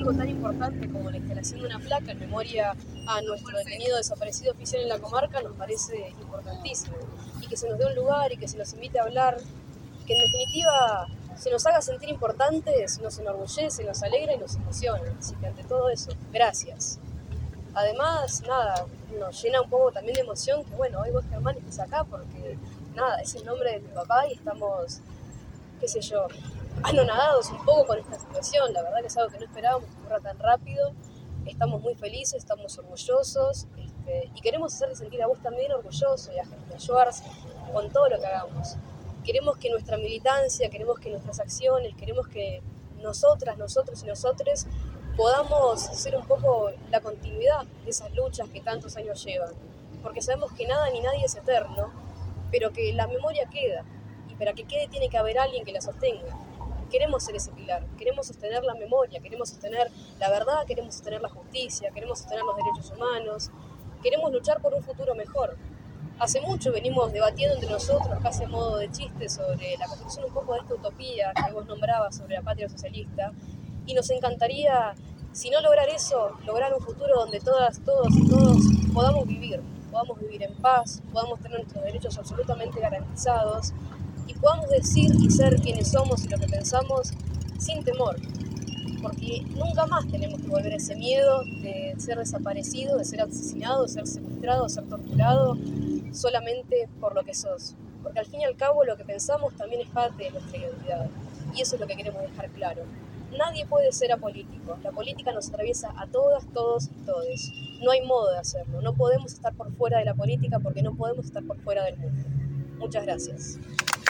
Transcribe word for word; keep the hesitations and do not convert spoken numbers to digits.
algo tan importante como la instalación de una placa en memoria a nuestro detenido desaparecido oficial en la comarca nos parece importantísimo. Y que se nos dé un lugar y que se nos invite a hablar, que en definitiva se nos haga sentir importantes, nos enorgullece, nos alegra y nos emociona. Así que ante todo eso, gracias. Además, nada, nos llena un poco también de emoción que, bueno, hoy vos, Germán, estés acá porque, nada, es el nombre de tu papá y estamos, qué sé yo, anonadados un poco con esta situación. La verdad que es algo que no esperábamos que ocurra tan rápido. Estamos muy felices, estamos orgullosos este, y queremos hacerte sentir a vos también orgulloso y a, y a Schwartz con todo lo que hagamos. Queremos que nuestra militancia, queremos que nuestras acciones, queremos que nosotras, nosotros y nosotres podamos ser un poco la continuidad de esas luchas que tantos años llevan. Porque sabemos que nada ni nadie es eterno, pero que la memoria queda. Y para que quede tiene que haber alguien que la sostenga. Queremos ser ese pilar, queremos sostener la memoria, queremos sostener la verdad, queremos sostener la justicia, queremos sostener los derechos humanos, queremos luchar por un futuro mejor. Hace mucho venimos debatiendo entre nosotros, casi a modo de chiste, sobre la construcción un poco de esta utopía que vos nombrabas sobre la patria socialista, y nos encantaría, si no lograr eso, lograr un futuro donde todas, todos y todos podamos vivir, podamos vivir en paz, podamos tener nuestros derechos absolutamente garantizados, y podamos decir y ser quienes somos y lo que pensamos sin temor, porque nunca más tenemos que volver a ese miedo de ser desaparecido, de ser asesinado, de ser secuestrado, de ser torturado, solamente por lo que sos. Porque al fin y al cabo lo que pensamos también es parte de nuestra identidad, y eso es lo que queremos dejar claro. Nadie puede ser apolítico, la política nos atraviesa a todas, todos y todes. No hay modo de hacerlo, no podemos estar por fuera de la política porque no podemos estar por fuera del mundo. Muchas gracias.